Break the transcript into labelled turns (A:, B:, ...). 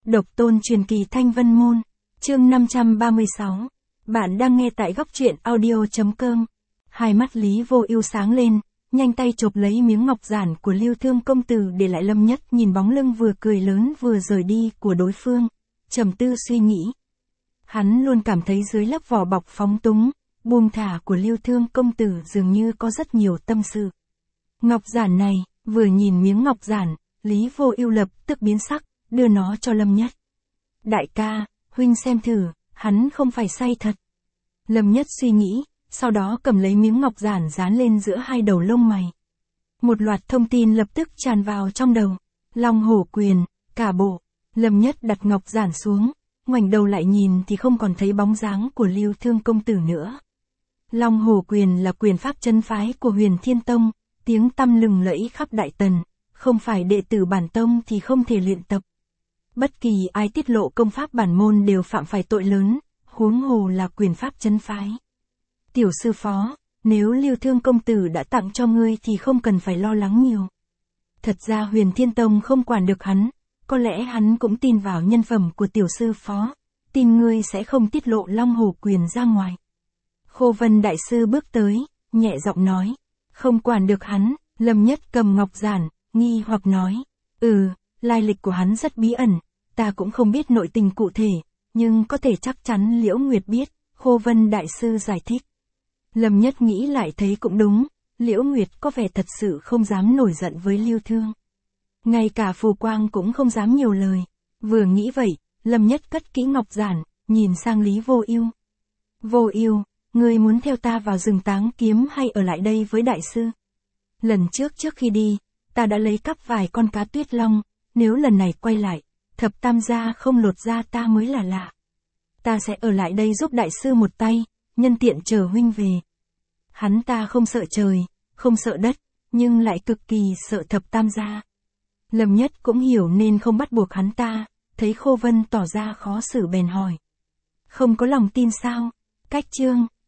A: Độc tôn truyền kỳ Thanh Vân Môn, chương 536. Bạn đang nghe tại góc truyện audio.com. Hai mắt Lý Vô Ưu sáng lên, nhanh tay chộp lấy miếng ngọc giản của Lưu Thương công tử để lại. Lâm Nhất nhìn bóng lưng vừa cười lớn vừa rời đi của đối phương, trầm tư suy nghĩ. Hắn luôn cảm thấy dưới lớp vỏ bọc phóng túng, buông thả của Lưu Thương công tử dường như có rất nhiều tâm sự. Ngọc giản này, vừa nhìn miếng ngọc giản, Lý Vô Ưu lập tức biến sắc, đưa nó cho Lâm Nhất. Đại ca, huynh xem thử, hắn không phải say thật. Lâm Nhất suy nghĩ, sau đó cầm lấy miếng ngọc giản dán lên giữa hai đầu lông mày. Một loạt thông tin lập tức tràn vào trong đầu. Long hổ quyền, cả bộ. Lâm Nhất đặt ngọc giản xuống, ngoảnh đầu lại nhìn thì không còn thấy bóng dáng của Lưu Thương công tử nữa. Long hổ quyền là quyền pháp chân phái của Huyền Thiên Tông, tiếng tăm lừng lẫy khắp Đại Tần, không phải đệ tử bản tông thì không thể luyện tập. Bất kỳ ai tiết lộ công pháp bản môn đều phạm phải tội lớn, huống hồ là quyền pháp chân phái. Tiểu sư phó, nếu Lưu Thương công tử đã tặng cho ngươi thì không cần phải lo lắng nhiều. Thật ra Huyền Thiên Tông không quản được hắn, có lẽ hắn cũng tin vào nhân phẩm của tiểu sư phó, tin ngươi sẽ không tiết lộ Long hổ quyền ra ngoài. Khô Vân đại sư bước tới, nhẹ giọng nói, không quản được hắn. Lâm Nhất cầm ngọc giản, nghi hoặc nói, lai lịch của hắn rất bí ẩn, ta cũng không biết nội tình cụ thể, nhưng có thể chắc chắn Liễu Nguyệt biết. Khô Vân đại sư giải thích. Lâm Nhất nghĩ lại thấy cũng đúng, Liễu Nguyệt có vẻ thật sự không dám nổi giận với Lưu Thương. Ngay cả Phù Quang cũng không dám nhiều lời. Vừa nghĩ vậy, Lâm Nhất cất kỹ ngọc giản, nhìn sang Lý Vô Ưu. Vô Ưu, ngươi muốn theo ta vào rừng Táng Kiếm hay ở lại đây với đại sư? Lần trước khi đi, ta đã lấy cắp vài con cá tuyết long, nếu lần này quay lại, thập tam gia không lột da ta mới là lạ. Ta sẽ ở lại đây giúp đại sư một tay, nhân tiện chờ huynh về. Hắn ta không sợ trời, không sợ đất, nhưng lại cực kỳ sợ thập tam gia. Lâm Nhất cũng hiểu nên không bắt buộc hắn ta, thấy Khô Vân tỏ ra khó xử bèn hỏi. Không có lòng tin sao? Cách chương